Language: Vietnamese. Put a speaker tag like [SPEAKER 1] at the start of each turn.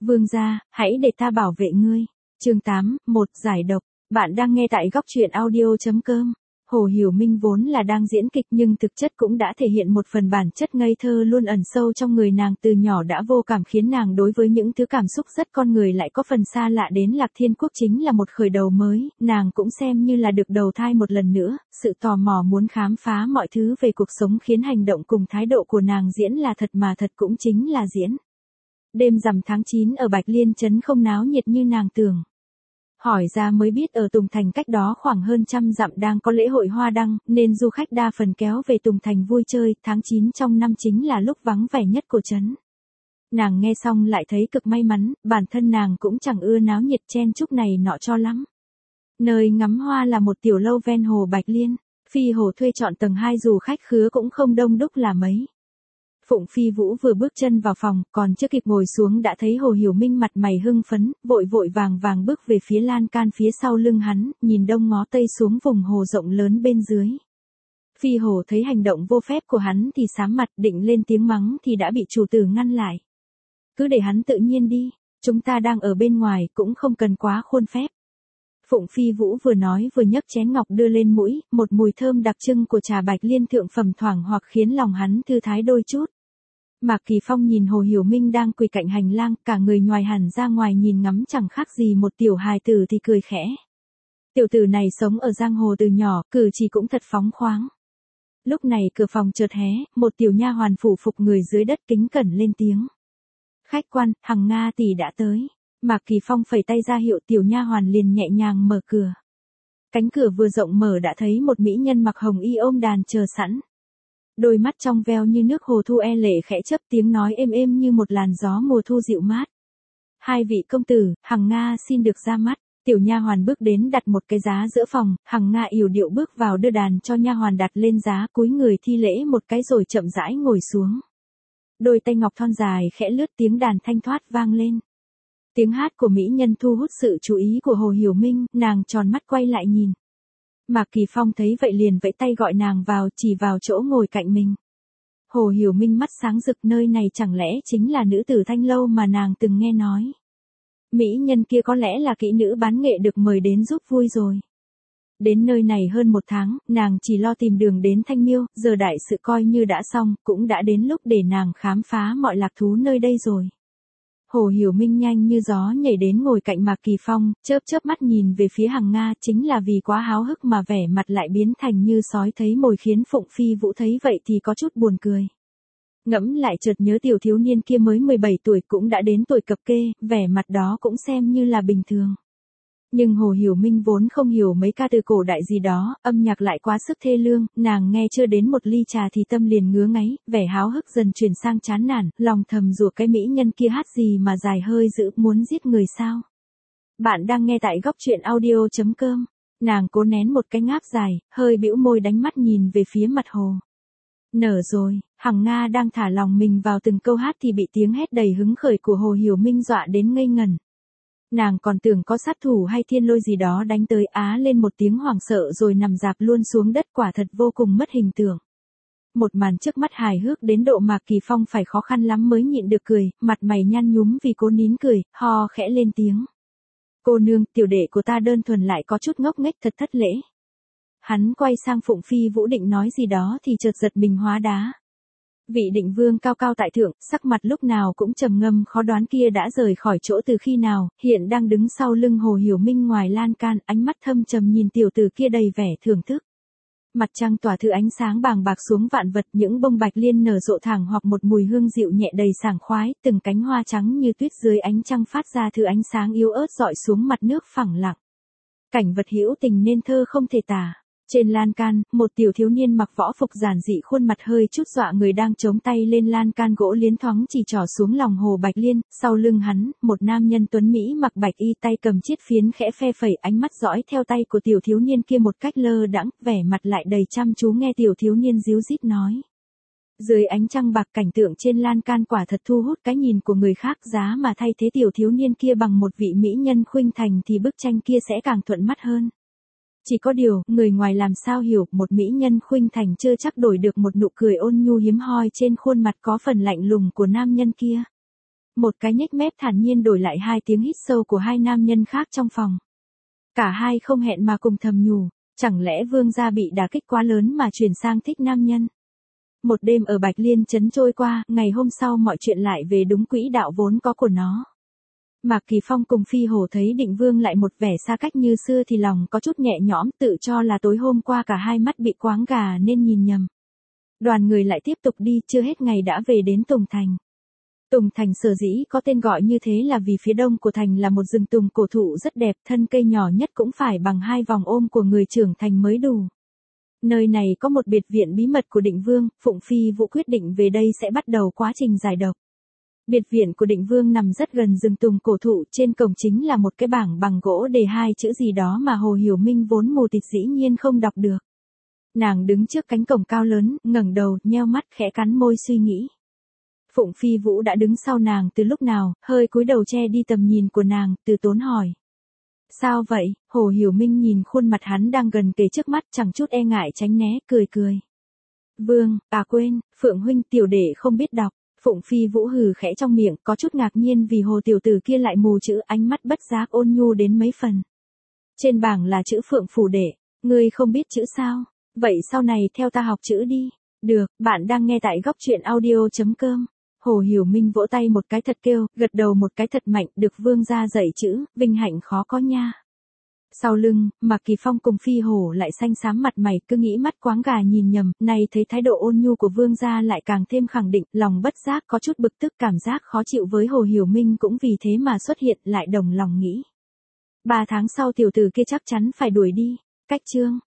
[SPEAKER 1] Vương gia, hãy để ta bảo vệ ngươi. Chương 8, một giải độc. Bạn đang nghe tại góc truyện audio.com. Hồ Hiểu Minh vốn là đang diễn kịch nhưng thực chất cũng đã thể hiện một phần bản chất ngây thơ luôn ẩn sâu trong người nàng từ nhỏ đã vô cảm khiến nàng đối với những thứ cảm xúc rất con người lại có phần xa lạ đến Lạc Thiên Quốc chính là một khởi đầu mới, nàng cũng xem như là được đầu thai một lần nữa, sự tò mò muốn khám phá mọi thứ về cuộc sống khiến hành động cùng thái độ của nàng diễn là thật mà thật cũng chính là diễn. Đêm rằm tháng 9 ở Bạch Liên Trấn không náo nhiệt như nàng tưởng. Hỏi ra mới biết ở Tùng Thành cách đó khoảng hơn 100 dặm đang có lễ hội hoa đăng, nên du khách đa phần kéo về Tùng Thành vui chơi, tháng 9 trong năm chính là lúc vắng vẻ nhất của trấn. Nàng nghe xong lại thấy cực may mắn, bản thân nàng cũng chẳng ưa náo nhiệt chen chúc này nọ cho lắm. Nơi ngắm hoa là một tiểu lâu ven hồ Bạch Liên, Phi Hồ thuê chọn tầng 2 dù khách khứa cũng không đông đúc là mấy. Phụng Phi Vũ vừa bước chân vào phòng, còn chưa kịp ngồi xuống đã thấy Hồ Hiểu Minh mặt mày hưng phấn, vội vội vàng vàng bước về phía lan can phía sau lưng hắn, nhìn đông ngó tây xuống vùng hồ rộng lớn bên dưới. Phi Hồ thấy hành động vô phép của hắn thì sám mặt định lên tiếng mắng thì đã bị chủ tử ngăn lại. Cứ để hắn tự nhiên đi, chúng ta đang ở bên ngoài cũng không cần quá khuôn phép. Phụng Phi Vũ vừa nói vừa nhấc chén ngọc đưa lên mũi, một mùi thơm đặc trưng của trà Bạch Liên thượng phẩm thoảng hoặc khiến lòng hắn thư thái đôi chút. Mạc Kỳ Phong nhìn Hồ Hiểu Minh đang quỳ cạnh hành lang, cả người ngoài hẳn ra ngoài nhìn ngắm chẳng khác gì một tiểu hài tử thì cười khẽ. Tiểu tử này sống ở giang hồ từ nhỏ, cử chỉ cũng thật phóng khoáng. Lúc này cửa phòng chợt hé, một tiểu nha hoàn phủ phục người dưới đất kính cẩn lên tiếng. Khách quan, Hằng Nga tỷ đã tới. Mạc Kỳ Phong phẩy tay ra hiệu tiểu nha hoàn liền nhẹ nhàng mở cửa. Cánh cửa vừa rộng mở đã thấy một mỹ nhân mặc hồng y ôm đàn chờ sẵn. Đôi mắt trong veo như nước hồ thu e lệ khẽ chớp tiếng nói êm êm như một làn gió mùa thu dịu mát. Hai vị công tử, Hằng Nga xin được ra mắt. Tiểu nha hoàn bước đến đặt một cái giá giữa phòng, Hằng Nga yểu điệu bước vào đưa đàn cho nha hoàn đặt lên giá cúi người thi lễ một cái rồi chậm rãi ngồi xuống. Đôi tay ngọc thon dài khẽ lướt tiếng đàn thanh thoát vang lên. Tiếng hát của mỹ nhân thu hút sự chú ý của Hồ Hiểu Minh, nàng tròn mắt quay lại nhìn. Mạc Kỳ Phong thấy vậy liền vẫy tay gọi nàng vào, chỉ vào chỗ ngồi cạnh mình. Hồ Hiểu Minh mắt sáng rực, nơi này chẳng lẽ chính là nữ tử Thanh Lâu mà nàng từng nghe nói. Mỹ nhân kia có lẽ là kỹ nữ bán nghệ được mời đến giúp vui rồi. Đến nơi này hơn 1 tháng, nàng chỉ lo tìm đường đến Thanh Miêu, giờ đại sự coi như đã xong, cũng đã đến lúc để nàng khám phá mọi lạc thú nơi đây rồi. Hồ Hiểu Minh nhanh như gió nhảy đến ngồi cạnh Mạc Kỳ Phong, chớp chớp mắt nhìn về phía Hằng Nga, chính là vì quá háo hức mà vẻ mặt lại biến thành như sói thấy mồi khiến Phụng Phi Vũ thấy vậy thì có chút buồn cười. Ngẫm lại chợt nhớ tiểu thiếu niên kia mới 17 tuổi cũng đã đến tuổi cập kê, vẻ mặt đó cũng xem như là bình thường. Nhưng Hồ Hiểu Minh vốn không hiểu mấy ca từ cổ đại gì đó, âm nhạc lại quá sức thê lương, nàng nghe chưa đến một ly trà thì tâm liền ngứa ngáy, vẻ háo hức dần chuyển sang chán nản, lòng thầm rủa cái mỹ nhân kia hát gì mà dài hơi dữ, muốn giết người sao. Bạn đang nghe tại góc truyện audio.com, nàng cố nén một cái ngáp dài, hơi bĩu môi đánh mắt nhìn về phía mặt hồ. Nở rồi, Hằng Nga đang thả lòng mình vào từng câu hát thì bị tiếng hét đầy hứng khởi của Hồ Hiểu Minh dọa đến ngây ngẩn. Nàng còn tưởng có sát thủ hay thiên lôi gì đó đánh tới, á lên một tiếng hoảng sợ rồi nằm rạp luôn xuống đất, quả thật vô cùng mất hình tượng. Một màn trước mắt hài hước đến độ Mạc Kỳ Phong phải khó khăn lắm mới nhịn được cười, mặt mày nhăn nhúm vì cố nín cười, ho khẽ lên tiếng. Cô nương, tiểu đệ của ta đơn thuần lại có chút ngốc nghếch thật thất lễ. Hắn quay sang Phụng Phi Vũ định nói gì đó thì chợt giật mình hóa đá. Vị định vương cao cao tại thượng, sắc mặt lúc nào cũng trầm ngâm khó đoán kia đã rời khỏi chỗ từ khi nào, hiện đang đứng sau lưng Hồ Hiểu Minh ngoài lan can, ánh mắt thâm trầm nhìn tiểu tử kia đầy vẻ thưởng thức. Mặt trăng tỏa thứ ánh sáng bàng bạc xuống vạn vật, những bông bạch liên nở rộ thẳng hoặc một mùi hương dịu nhẹ đầy sảng khoái, từng cánh hoa trắng như tuyết dưới ánh trăng phát ra thứ ánh sáng yếu ớt rọi xuống mặt nước phẳng lặng. Cảnh vật hữu tình nên thơ không thể tả. Trên lan can, một tiểu thiếu niên mặc võ phục giản dị khuôn mặt hơi chút dọa người đang chống tay lên lan can gỗ liến thoáng chỉ trỏ xuống lòng hồ Bạch Liên, sau lưng hắn, một nam nhân tuấn Mỹ mặc bạch y tay cầm chiết phiến khẽ phe phẩy, ánh mắt dõi theo tay của tiểu thiếu niên kia một cách lơ đãng, vẻ mặt lại đầy chăm chú nghe tiểu thiếu niên díu dít nói. Dưới ánh trăng bạc cảnh tượng trên lan can quả thật thu hút cái nhìn của người khác, giá mà thay thế tiểu thiếu niên kia bằng một vị mỹ nhân khuynh thành thì bức tranh kia sẽ càng thuận mắt hơn. Chỉ có điều, người ngoài làm sao hiểu, một mỹ nhân khuynh thành chưa chắc đổi được một nụ cười ôn nhu hiếm hoi trên khuôn mặt có phần lạnh lùng của nam nhân kia. Một cái nhếch mép thản nhiên đổi lại hai tiếng hít sâu của hai nam nhân khác trong phòng. Cả hai không hẹn mà cùng thầm nhủ, chẳng lẽ Vương gia bị đả kích quá lớn mà chuyển sang thích nam nhân. Một đêm ở Bạch Liên trấn trôi qua, ngày hôm sau mọi chuyện lại về đúng quỹ đạo vốn có của nó. Mạc Kỳ Phong cùng Phi Hổ thấy Định Vương lại một vẻ xa cách như xưa thì lòng có chút nhẹ nhõm, tự cho là tối hôm qua cả hai mắt bị quáng gà nên nhìn nhầm. Đoàn người lại tiếp tục đi, chưa hết ngày đã về đến Tùng Thành. Tùng Thành sở dĩ có tên gọi như thế là vì phía đông của thành là một rừng tùng cổ thụ rất đẹp, thân cây nhỏ nhất cũng phải bằng hai vòng ôm của người trưởng thành mới đủ. Nơi này có một biệt viện bí mật của Định Vương, Phụng Phi Vũ quyết định về đây sẽ bắt đầu quá trình giải độc. Biệt viện của Định Vương nằm rất gần rừng tùng cổ thụ, trên cổng chính là một cái bảng bằng gỗ đề hai chữ gì đó mà Hồ Hiểu Minh vốn mù tịt dĩ nhiên không đọc được. Nàng đứng trước cánh cổng cao lớn, ngẩng đầu, nheo mắt khẽ cắn môi suy nghĩ. Phụng Phi Vũ đã đứng sau nàng từ lúc nào, hơi cúi đầu che đi tầm nhìn của nàng, từ tốn hỏi. Sao vậy? Hồ Hiểu Minh nhìn khuôn mặt hắn đang gần kề trước mắt, chẳng chút e ngại tránh né, cười cười. Vương, quên, Phượng huynh tiểu đệ không biết đọc. Phụng Phi Vũ hừ khẽ trong miệng, có chút ngạc nhiên vì hồ tiểu tử kia lại mù chữ, ánh mắt bất giác ôn nhu đến mấy phần. Trên bảng là chữ Phượng phủ đệ, ngươi không biết chữ sao? Vậy sau này theo ta học chữ đi. Được, bạn đang nghe tại góc truyện audio.com. Hồ Hiểu Minh vỗ tay một cái thật kêu, gật đầu một cái thật mạnh, được Vương gia dạy chữ, vinh hạnh khó có nha. Sau lưng, Mạc Kỳ Phong cùng Phi Hổ lại xanh xám mặt mày, cứ nghĩ mắt quáng gà nhìn nhầm, nay thấy thái độ ôn nhu của Vương gia lại càng thêm khẳng định, lòng bất giác có chút bực tức, cảm giác khó chịu với Hồ Hiểu Minh cũng vì thế mà xuất hiện, lại đồng lòng nghĩ. 3 tháng sau tiểu tử kia chắc chắn phải đuổi đi. Cách chương